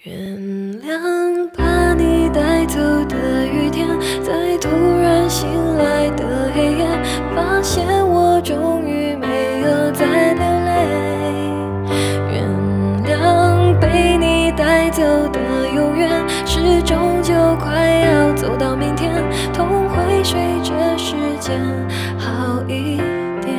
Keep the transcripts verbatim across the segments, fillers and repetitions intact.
原谅把你带走的雨天，在突然醒来的黑夜，发现我终于没有再流泪。原谅被你带走的永远，是终究快要走到明天，痛会随着时间好一点。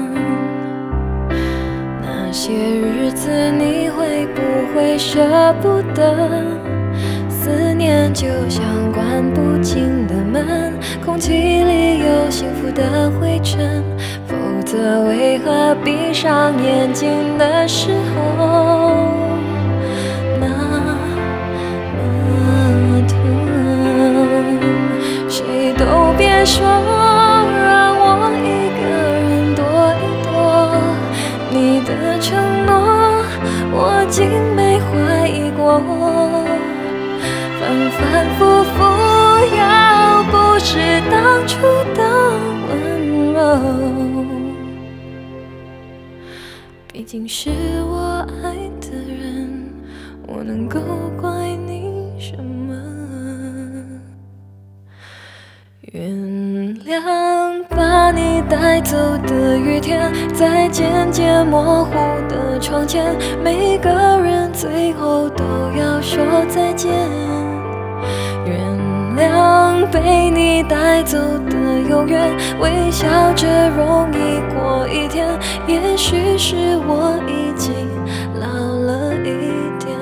那些日子你会不会舍不得？思念就像关不紧的门，空气里有幸福的灰尘，否则为何闭上眼睛的时候那么疼？谁都别说让我一个人躲一躲，你的承诺我竟没怀疑过，反反复复，要不是当初的温柔，毕竟是我爱的人，我能够怪你什么？原谅把你带走的雨天，在渐渐模糊的窗前，每个人最后都要说再见。原谅被你带走的永远，微笑着容易过一天，也许是我已经老了一点。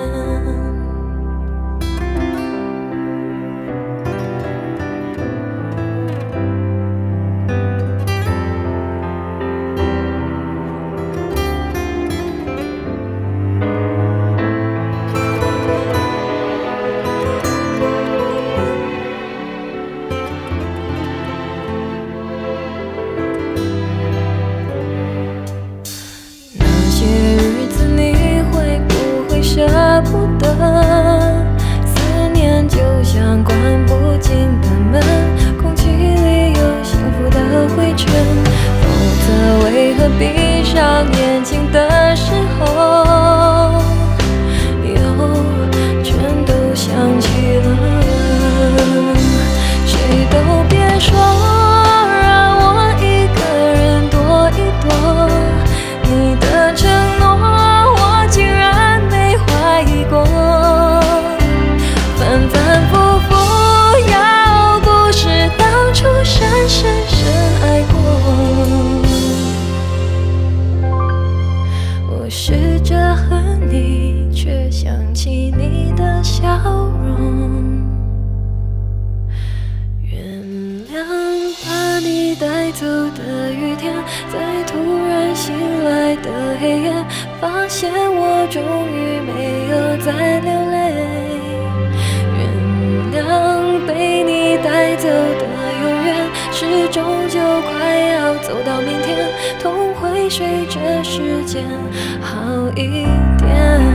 舍不得，思念就像关不紧的门，空气里有幸福的灰尘，否则为何闭上眼睛的时候又全都想起了？谁都别说让我一个人躲一躲，你的承诺反反复复，要不是当初深深深爱过，我试着恨你，却想起你的笑容。原谅把你带走的雨天，在突然醒来的黑夜，发现我终于没有再流泪。原谅被你带走的永远，是终究快要走到明天，痛会随着时间好一点。